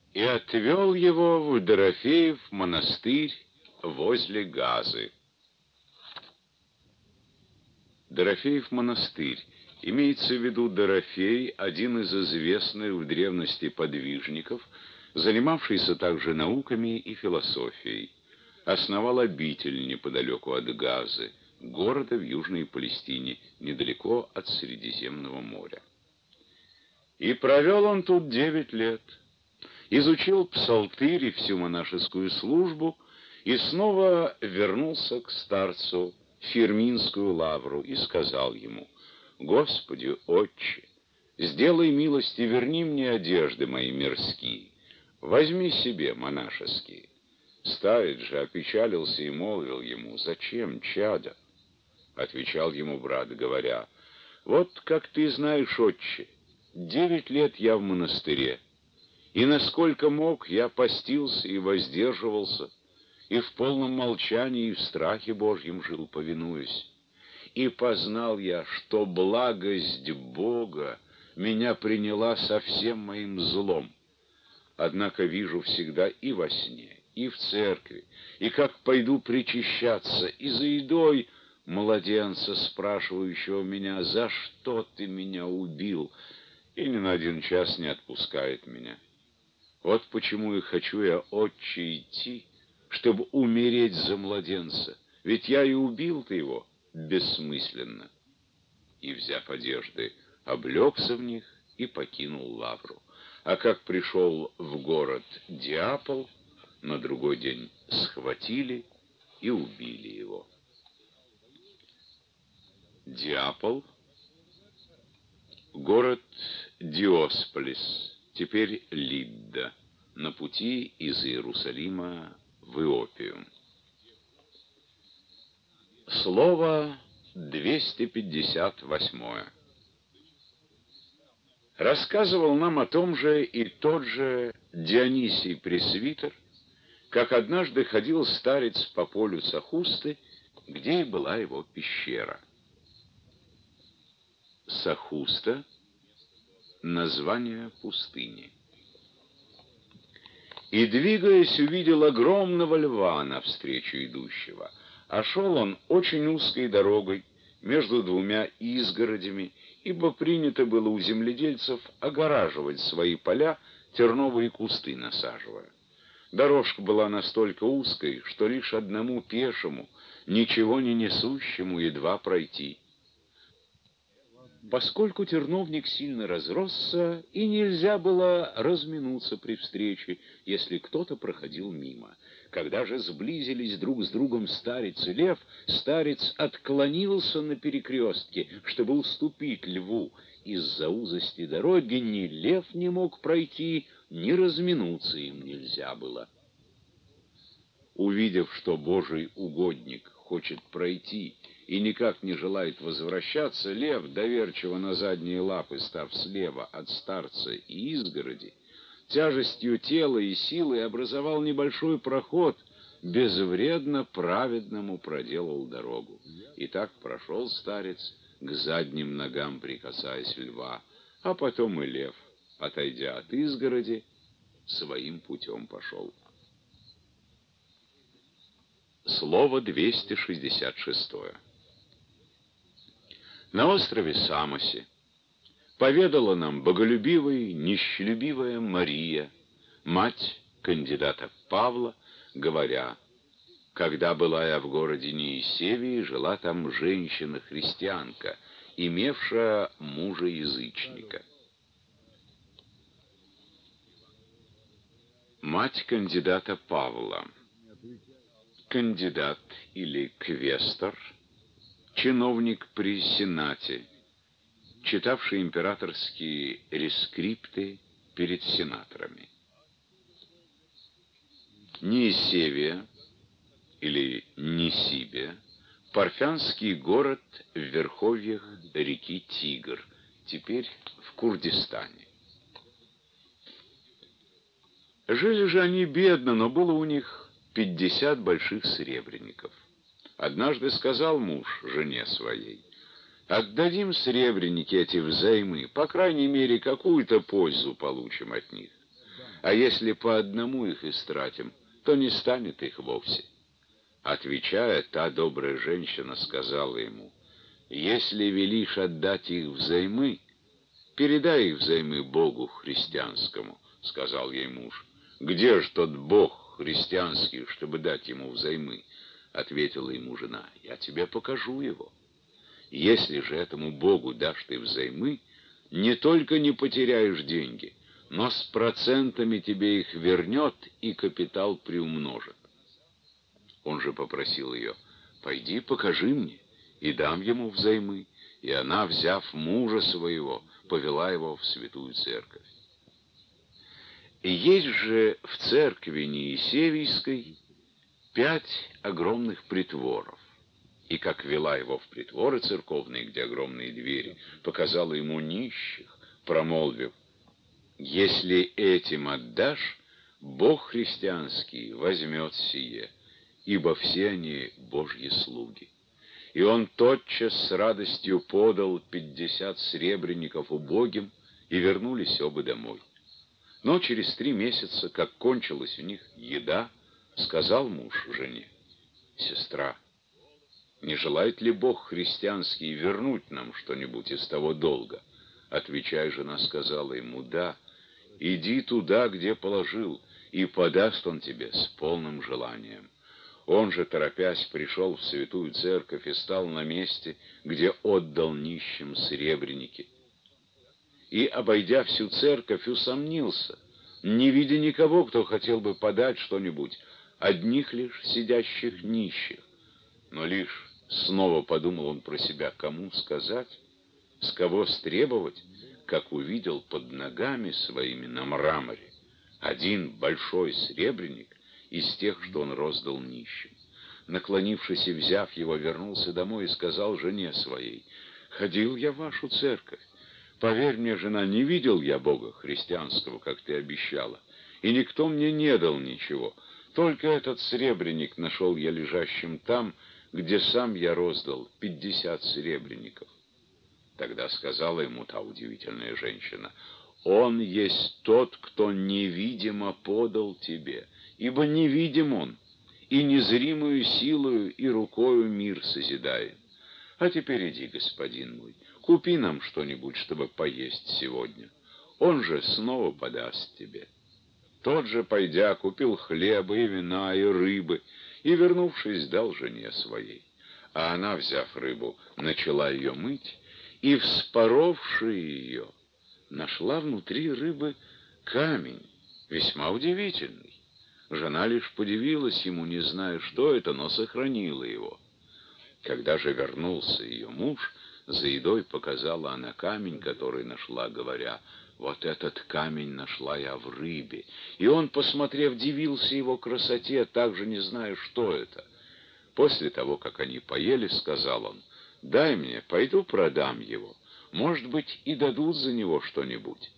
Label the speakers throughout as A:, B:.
A: и отвел его в Дорофеев монастырь возле Газы. Дорофеев монастырь. Имеется в виду Дорофей, один из известных в древности подвижников, занимавшийся также науками и философией. Основал обитель неподалеку от Газы, города в Южной Палестине, недалеко от Средиземного моря. И провел он тут 9 лет. Изучил псалтырь и всю монашескую службу, и снова вернулся к старцу в Фирминскую лавру и сказал ему: «Господи, Отче, сделай милость и верни мне одежды мои мирские, возьми себе монашеские». Старец же опечалился и молвил ему: «Зачем, чадо?» Отвечал ему брат, говоря: «Вот как ты знаешь, Отче, 9 лет я в монастыре, и насколько мог, я постился и воздерживался, и в полном молчании и в страхе Божьем жил, повинуясь. И познал я, что благость Бога меня приняла со всем моим злом. Однако вижу всегда и во сне, и в церкви, и как пойду причащаться, и за едой младенца, спрашивающего меня: «За что ты меня убил?» и ни на один час не отпускает меня. Вот почему и хочу я, Отче, идти, чтобы умереть за младенца, ведь я и убил-то его бессмысленно». И, взяв одежды, облегся в них и покинул лавру. А как пришел в город Диапол, на другой день схватили и убили его. Диапол — город Диосполис, теперь Лидда, на пути из Иерусалима в Иопию. Слово 258. Рассказывал нам о том же и тот же Дионисий Пресвитер, как однажды ходил старец по полю Сахусты, где и была его пещера. Сахуста — название пустыни. И, двигаясь, увидел огромного льва навстречу идущего, а шел он очень узкой дорогой между двумя изгородями, ибо принято было у земледельцев огораживать свои поля, терновые кусты насаживая. Дорожка была настолько узкой, что лишь одному пешему, ничего не несущему, едва пройти. Поскольку терновник сильно разросся, и нельзя было разминуться при встрече, если кто-то проходил мимо. Когда же сблизились друг с другом старец и лев, старец отклонился на перекрестке, чтобы уступить льву. Из-за узости дороги ни лев не мог пройти, ни разминуться им нельзя было. Увидев, что Божий угодник хочет пройти и никак не желает возвращаться, лев, доверчиво на задние лапы став слева от старца и изгороди, тяжестью тела и силой образовал небольшой проход, безвредно праведному проделал дорогу. И так прошел старец, к задним ногам прикасаясь льва, а потом и лев, отойдя от изгороди, своим путем пошел. Слово 266. На острове Самосе поведала нам боголюбивая, нищелюбивая Мария, мать кандидата Павла, говоря: «Когда была я в городе Неисевии, жила там женщина-христианка, имевшая мужа-язычника». Мать кандидата Павла. Кандидат или квестор, чиновник при сенате, читавший императорские рескрипты перед сенаторами. Неисевия или Нисибия — парфянский город в верховьях реки Тигр, теперь в Курдистане. Жили же они бедно, но было у них 50 больших сребреников. Однажды сказал муж жене своей: «Отдадим сребреники эти взаймы, по крайней мере, какую-то пользу получим от них». А если по одному их истратим, то не станет их вовсе. Отвечая, та добрая женщина сказала ему: «Если велишь отдать их взаймы, передай их взаймы Богу христианскому», — сказал ей муж. «Где же тот Бог христианский, чтобы дать ему взаймы?» — ответила ему жена. «Я тебе покажу его. Если же этому Богу дашь ты взаймы, не только не потеряешь деньги, но с процентами тебе их вернет и капитал приумножит». Он же попросил ее: «Пойди, покажи мне, и дам ему взаймы». И она, взяв мужа своего, повела его в святую церковь. И есть же в церкви Неисевийской 5 огромных притворов. И как вела его в притворы церковные, где огромные двери, показала ему нищих, промолвив: «Если этим отдашь, Бог христианский возьмет сие, ибо все они Божьи слуги». И он тотчас с радостью подал 50 сребреников убогим, и вернулись оба домой. Но через 3 месяца, как кончилась у них еда, сказал муж жене: «Сестра, не желает ли Бог христианский вернуть нам что-нибудь из того долга?» Отвечая, жена сказала ему: «Да, иди туда, где положил, и подаст он тебе с полным желанием». Он же, торопясь, пришел в святую церковь и стал на месте, где отдал нищим сребреники. И, обойдя всю церковь, усомнился, не видя никого, кто хотел бы подать что-нибудь, одних лишь сидящих нищих. Но лишь снова подумал он про себя, кому сказать, с кого стребовать, как увидел под ногами своими на мраморе один большой сребреник из тех, что он роздал нищим. Наклонившись и взяв его, вернулся домой и сказал жене своей: «Ходил я в вашу церковь. Поверь мне, жена, не видел я Бога христианского, как ты обещала, и никто мне не дал ничего. Только этот сребреник нашел я лежащим там, где сам я роздал 50 сребреников». Тогда сказала ему та удивительная женщина: «Он есть тот, кто невидимо подал тебе, ибо невидим он, и незримую силою и рукою мир созидает. А теперь иди, господин мой, купи нам что-нибудь, чтобы поесть сегодня. Он же снова подаст тебе». Тот же, пойдя, купил хлеба и вина, и рыбы, и, вернувшись, дал жене своей. А она, взяв рыбу, начала ее мыть, и, вспоровши ее, нашла внутри рыбы камень, весьма удивительный. Жена лишь подивилась ему, не зная, что это, но сохранила его. Когда же вернулся ее муж, за едой показала она камень, который нашла, говоря: «Вот этот камень нашла я в рыбе». И он, посмотрев, дивился его красоте, также не зная, что это. После того, как они поели, сказал он: «Дай мне, пойду продам его. Может быть, и дадут за него что-нибудь».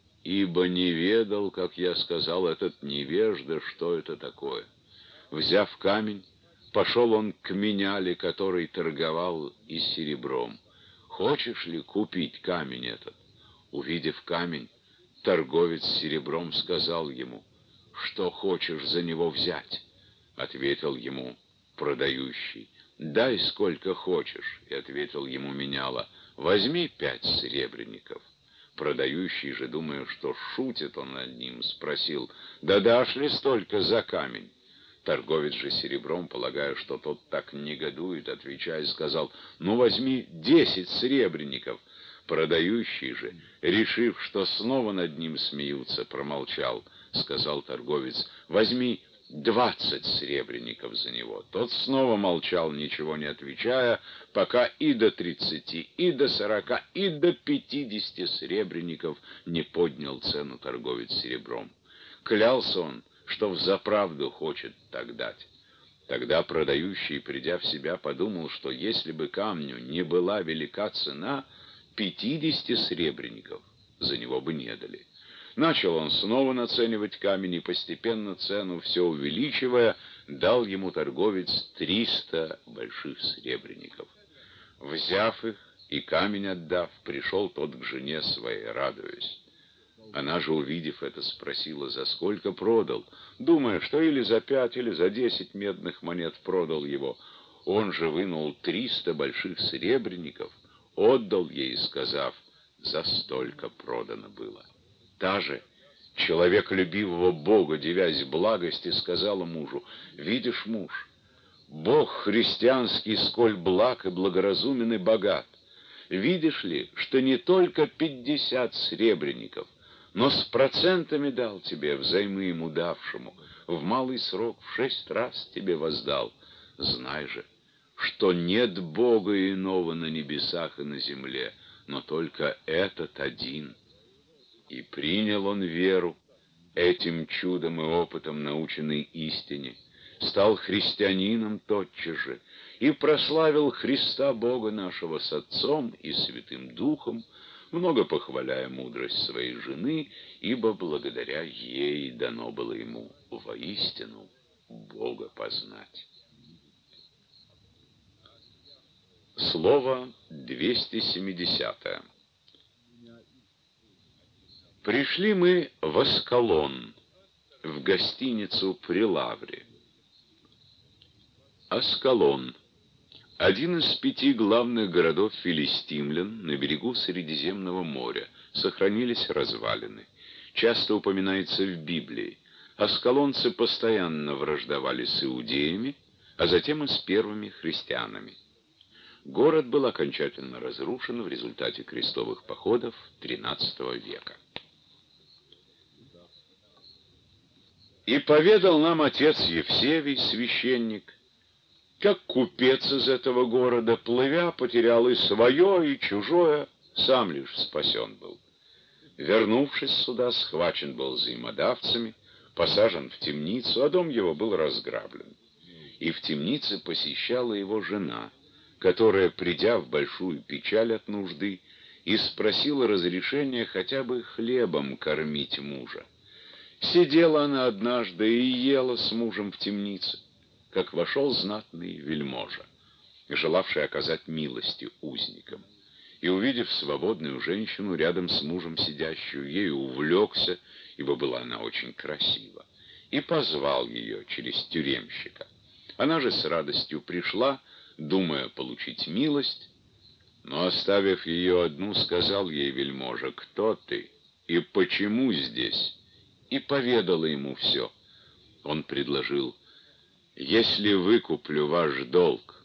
A: Ибо не ведал, как я сказал, этот невежда, что это такое. Взяв камень, пошел он к меняле, который торговал и серебром. «Хочешь ли купить камень этот?» Увидев камень, торговец серебром сказал ему: «Что хочешь за него взять?» Ответил ему продающий: «Дай сколько хочешь». И ответил ему меняла: «Возьми 5 сребреников». Продающий же, думая, что шутит он над ним, спросил: «Да дашь ли столько за камень?» Торговец же серебром, полагая, что тот так негодует, отвечая, сказал: «Ну, возьми 10 сребреников». Продающий же, решив, что снова над ним смеются, промолчал. Сказал торговец: «Возьми 20 сребреников за него». Тот снова молчал, ничего не отвечая, пока и до 30, и до 40, и до 50 сребреников не поднял цену торговец серебром. Клялся он, что взаправду хочет так дать. Тогда продающий, придя в себя, подумал, что если бы камню не была велика цена, 50 сребреников за него бы не дали. Начал он снова наценивать камень, и постепенно цену все увеличивая, дал ему торговец 300 больших сребреников. Взяв их и камень отдав, пришел тот к жене своей, радуясь. Она же, увидев это, спросила, за сколько продал, думая, что или за 5, или за 10 медных монет продал его. Он же вынул 300 больших серебряников, отдал ей, сказав, за столько продано было. Та же, человеколюбивого Бога, девясь благости, сказала мужу: «Видишь, муж, Бог христианский сколь благ и благоразумен и богат. Видишь ли, что не только 50 сребреников, но с процентами дал тебе, взаймы ему давшему, в малый срок в 6 раз тебе воздал. Знай же, что нет Бога иного на небесах и на земле, но только этот один». И принял он веру, этим чудом и опытом наученный истине, стал христианином тотчас же и прославил Христа Бога нашего с Отцом и Святым Духом, много похваляя мудрость своей жены, ибо благодаря ей дано было ему воистину Бога познать. Слово 270. Пришли мы в Аскалон, в гостиницу при Лавре. Аскалон — один из 5 главных городов филистимлян на берегу Средиземного моря. Сохранились развалины. Часто упоминается в Библии. Аскалонцы постоянно враждовали с иудеями, а затем и с первыми христианами. Город был окончательно разрушен в результате крестовых походов XIII века. И поведал нам отец Евсевий, священник, как купец из этого города, плывя, потерял и свое, и чужое, сам лишь спасен был. Вернувшись сюда, схвачен был взаимодавцами, посажен в темницу, а дом его был разграблен. И в темнице посещала его жена, которая, придя в большую печаль от нужды, и спросила разрешения хотя бы хлебом кормить мужа. Сидела она однажды и ела с мужем в темнице, как вошел знатный вельможа, желавший оказать милости узникам. И, увидев свободную женщину, рядом с мужем сидящую, ею увлекся, ибо была она очень красива, и позвал ее через тюремщика. Она же с радостью пришла, думая получить милость, но, оставив ее одну, сказал ей вельможа: «Кто ты и почему здесь?» И поведала ему все. Он предложил: «Если выкуплю ваш долг,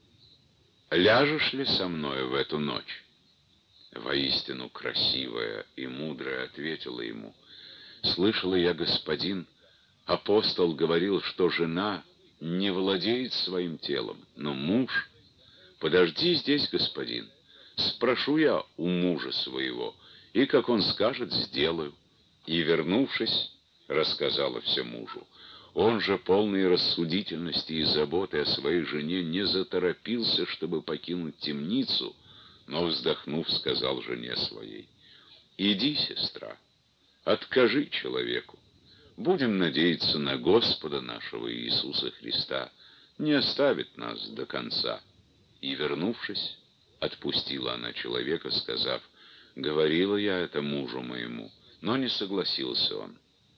A: ляжешь ли со мной в эту ночь?» Воистину красивая и мудрая ответила ему: «Слышала я, господин, апостол говорил, что жена не владеет своим телом, но муж...» «Подожди здесь, господин, спрошу я у мужа своего, и, как он скажет, сделаю». И, вернувшись, рассказала все мужу. Он же, полный рассудительности и заботы о своей жене, не заторопился, чтобы покинуть темницу, но, вздохнув, сказал жене своей: «Иди, сестра, откажи человеку. Будем надеяться на Господа нашего Иисуса Христа, не оставит нас до конца». И, вернувшись, отпустила она человека, сказав: «Говорила я это мужу моему», но не согласился он.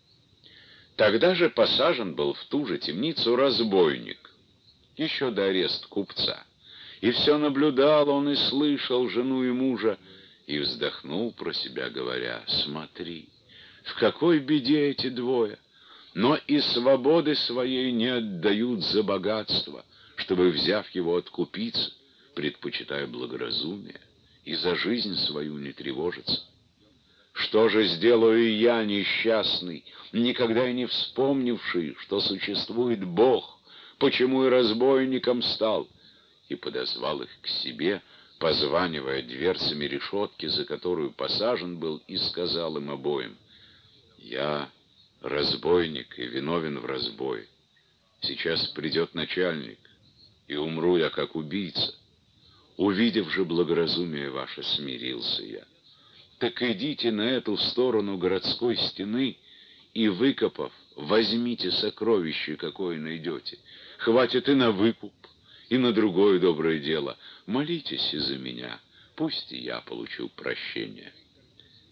A: Тогда же посажен был в ту же темницу разбойник, еще до ареста купца. И все наблюдал он и слышал жену и мужа, и вздохнул про себя, говоря: «Смотри, в какой беде эти двое, но и свободы своей не отдают за богатство, чтобы, взяв его, откупиться, предпочитая благоразумие, и за жизнь свою не тревожиться. Что же сделаю я, несчастный, никогда и не вспомнивший, что существует Бог, почему и разбойником стал?» И подозвал их к себе, позванивая дверцами решетки, за которую посажен был, и сказал им обоим: «Я разбойник и виновен в разбое. Сейчас придет начальник, и умру я как убийца. Увидев же благоразумие ваше, смирился я. Так идите на эту сторону городской стены и, выкопав, возьмите сокровище, какое найдете. Хватит и на выкуп, и на другое доброе дело. Молитесь и за меня, пусть и я получу прощение».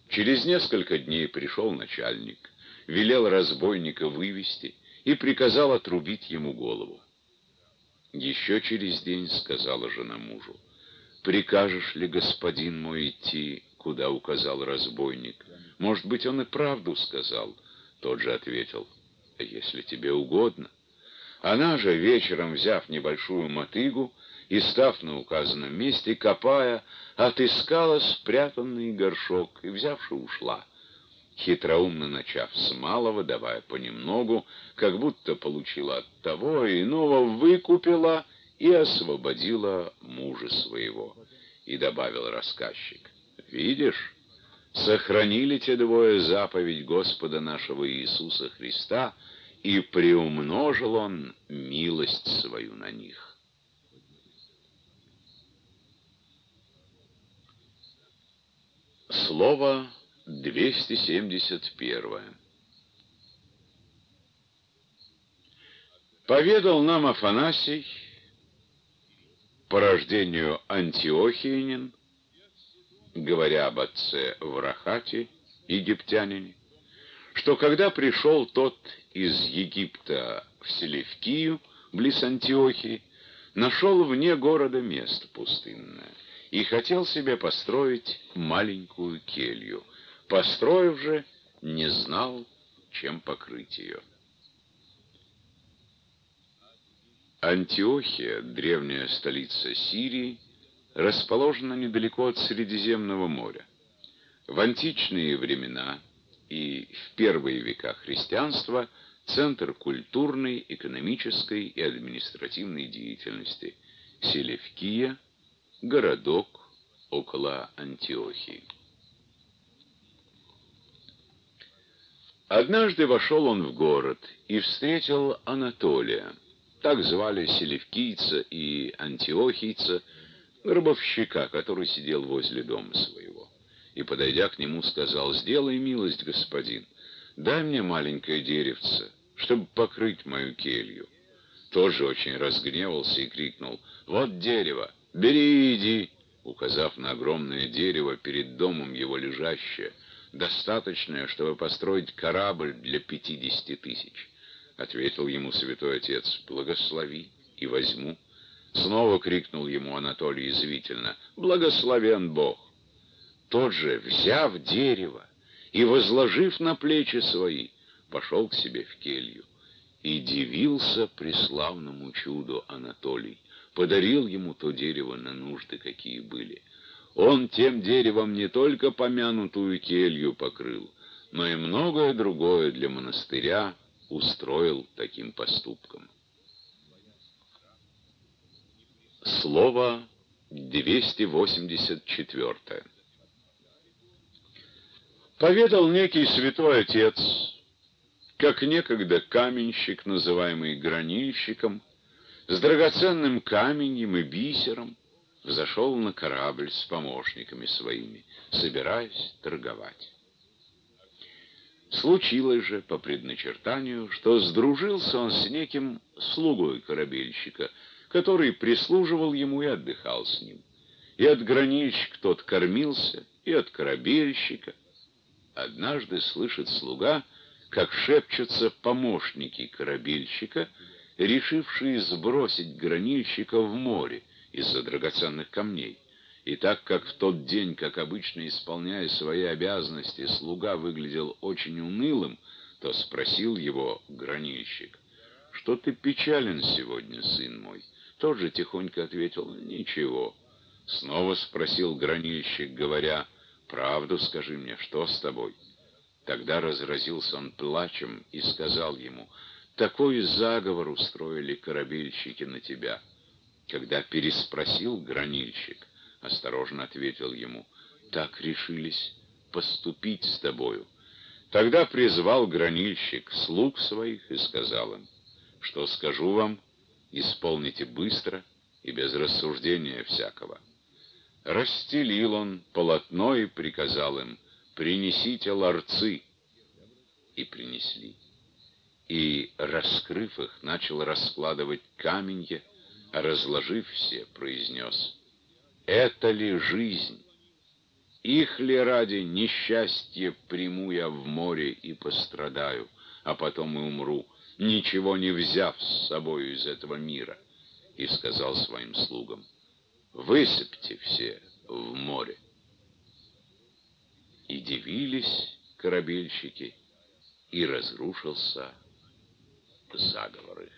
A: Через несколько дней пришел начальник, велел разбойника вывести и приказал отрубить ему голову. Еще через день сказала жена мужу: «Прикажешь ли, господин мой, идти, куда указал разбойник? Может быть, он и правду сказал». Тот же ответил: «Если тебе угодно». Она же, вечером взяв небольшую мотыгу и, став на указанном месте, копая, отыскала спрятанный горшок и, взявши, ушла, хитроумно начав с малого, давая понемногу, как будто получила от того и иного, выкупила и освободила мужа своего. И добавил рассказчик: «Видишь, сохранили те двое заповедь Господа нашего Иисуса Христа, и приумножил Он милость свою на них». Слово 271. Поведал нам Афанасий, по рождению антиохиянин, говоря об отце Врахате, египтянине, что когда пришел тот из Египта в Селевкию, близ Антиохии, нашел вне города место пустынное и хотел себе построить маленькую келью. Построив же, не знал, чем покрыть ее. Антиохия, древняя столица Сирии, расположена недалеко от Средиземного моря. В античные времена и в первые века христианства центр культурной, экономической и административной деятельности. Селевкия — городок около Антиохии. Однажды вошел он в город и встретил Анатолия, так звали селевкийца и антиохийца, гробовщика, который сидел возле дома своего. И, подойдя к нему, сказал: «Сделай милость, господин, дай мне маленькое деревце, чтобы покрыть мою келью». Тот же очень разгневался и крикнул: «Вот дерево, бери и иди», указав на огромное дерево перед домом его лежащее, достаточное, чтобы построить корабль для 50 тысяч. Ответил ему святой отец: «Благослови, и возьму». Снова крикнул ему Анатолий язвительно: «Благословен Бог». Тот же, взяв дерево и возложив на плечи свои, пошел к себе в келью. И дивился преславному чуду Анатолий, подарил ему то дерево на нужды, какие были. Он тем деревом не только помянутую келью покрыл, но и многое другое для монастыря устроил таким поступком. Слово 284. Поведал некий святой отец, как некогда каменщик, называемый гранильщиком, с драгоценным каменьем и бисером взошел на корабль с помощниками своими, собираясь торговать. Случилось же по предначертанию, что сдружился он с неким слугой корабельщика, который прислуживал ему и отдыхал с ним. И от гранильщика тот кормился, и от корабельщика. Однажды слышит слуга, как шепчутся помощники корабельщика, решившие сбросить гранильщика в море из-за драгоценных камней. И так как в тот день, как обычно исполняя свои обязанности, слуга выглядел очень унылым, то спросил его гранильщик: «Что ты печален сегодня, сын мой?» Тот же тихонько ответил: «Ничего». Снова спросил гранильщик, говоря: «Правду скажи мне, что с тобой?» Тогда разразился он плачем и сказал ему: «Такой заговор устроили корабельщики на тебя». Когда переспросил гранильщик, осторожно ответил ему: «Так решились поступить с тобою». Тогда призвал гранильщик слуг своих и сказал им: «Что скажу вам, исполните быстро и без рассуждения всякого». Расстелил он полотно и приказал им: «Принесите ларцы». И принесли. И, раскрыв их, начал раскладывать каменья, а разложив все, произнес: «Это ли жизнь?» Их ли ради несчастье приму я в море и пострадаю, а потом и умру, ничего не взяв с собою из этого мира? И сказал своим слугам: высыпьте все в море. И дивились корабельщики, и разрушился заговор их.